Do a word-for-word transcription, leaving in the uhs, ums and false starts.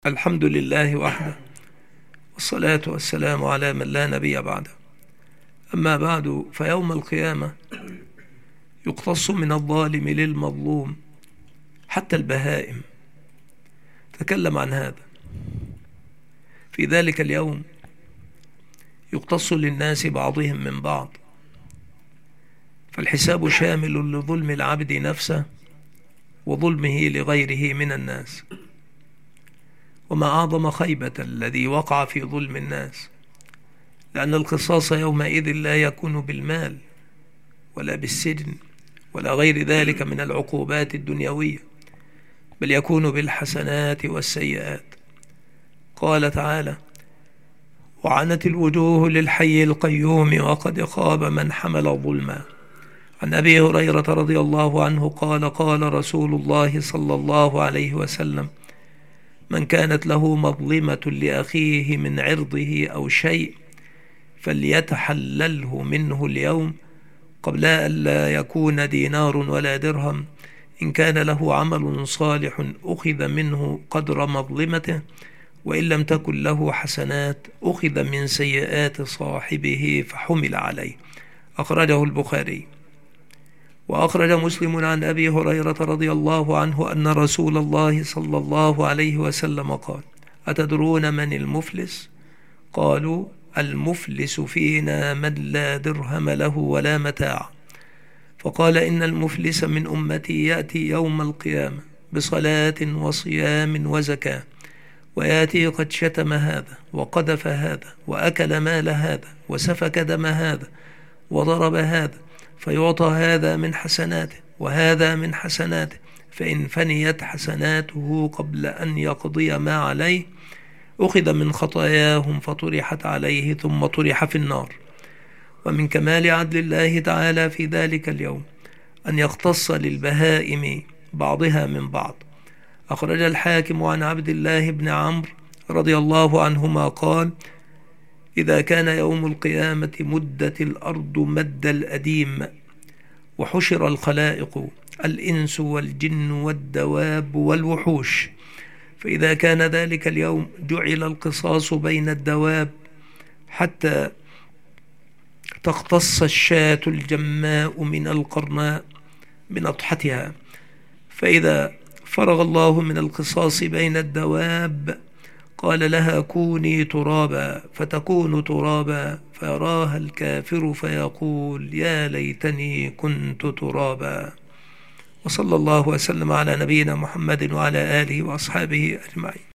الحمد لله وحده، والصلاة والسلام على من لا نبي بعده. أما بعد، فيوم القيامة يقتص من الظالم للمظلوم حتى البهائم. تكلم عن هذا. في ذلك اليوم يقتص للناس بعضهم من بعض، فالحساب شامل لظلم العبد نفسه وظلمه لغيره من الناس. وما أعظم خيبة الذي وقع في ظلم الناس، لأن القصاص يومئذ لا يكون بالمال ولا بالسجن ولا غير ذلك من العقوبات الدنيوية، بل يكون بالحسنات والسيئات. قال تعالى: وعنت الوجوه للحي القيوم وقد خاب من حمل ظلما. عن أبي هريرة رضي الله عنه قال: قال رسول الله صلى الله عليه وسلم: من كانت له مظلمة لأخيه من عرضه أو شيء فليتحلله منه اليوم قبل أن لا يكون دينار ولا درهم. إن كان له عمل صالح أخذ منه قدر مظلمته، وإن لم تكن له حسنات أخذ من سيئات صاحبه فحمل عليه. أخرجه البخاري. وأخرج مسلم عن أبي هريرة رضي الله عنه أن رسول الله صلى الله عليه وسلم قال: أتدرون من المفلس؟ قالوا: المفلس فينا من لا درهم له ولا متاع. فقال: إن المفلس من أمتي يأتي يوم القيامة بصلاة وصيام وزكاة، ويأتي قد شتم هذا وقذف هذا وأكل مال هذا وسفك دم هذا وضرب هذا، فيعطى هذا من حسناته وهذا من حسناته، فإن فنيت حسناته قبل أن يقضي ما عليه أخذ من خطاياهم فطرحت عليه ثم طرح في النار. ومن كمال عدل الله تعالى في ذلك اليوم أن يختص للبهائم بعضها من بعض. أخرج الحاكم عن عبد الله بن عمرو رضي الله عنهما قال: إذا كان يوم القيامة مدت الأرض مد الأديم، وحشر الخلائق الإنس والجن والدواب والوحوش، فإذا كان ذلك اليوم جعل القصاص بين الدواب حتى تقتص الشاة الجماء من القرناء من أضحتها، فإذا فرغ الله من القصاص بين الدواب قال لها: كوني ترابا، فتكون ترابا، فيراها الكافر فيقول: يا ليتني كنت ترابا. وصلى الله وسلم على نبينا محمد وعلى آله وأصحابه أجمعين.